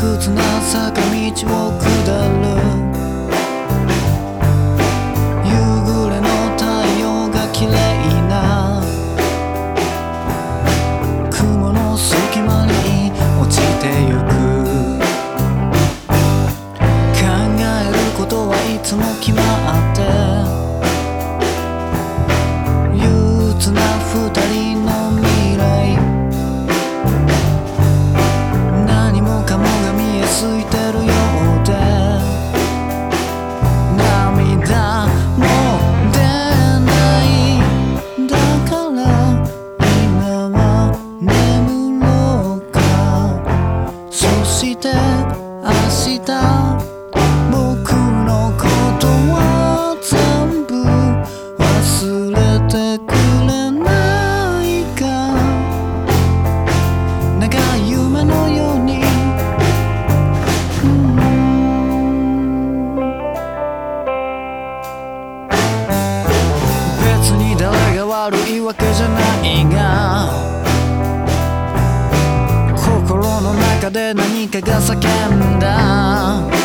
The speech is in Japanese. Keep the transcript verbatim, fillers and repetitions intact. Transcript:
屈な坂道を下る夕暮れの太陽が綺麗な雲の隙間に落ちてゆく考えることはいつも決まって憂鬱な二人の未来何もかもが見えすいてるようで涙も出ないだから今は眠ろうかそして明日僕のことは全部忘れてくれないか長い夢のように別に誰が悪いわけじゃないが心の中で何かが叫んだ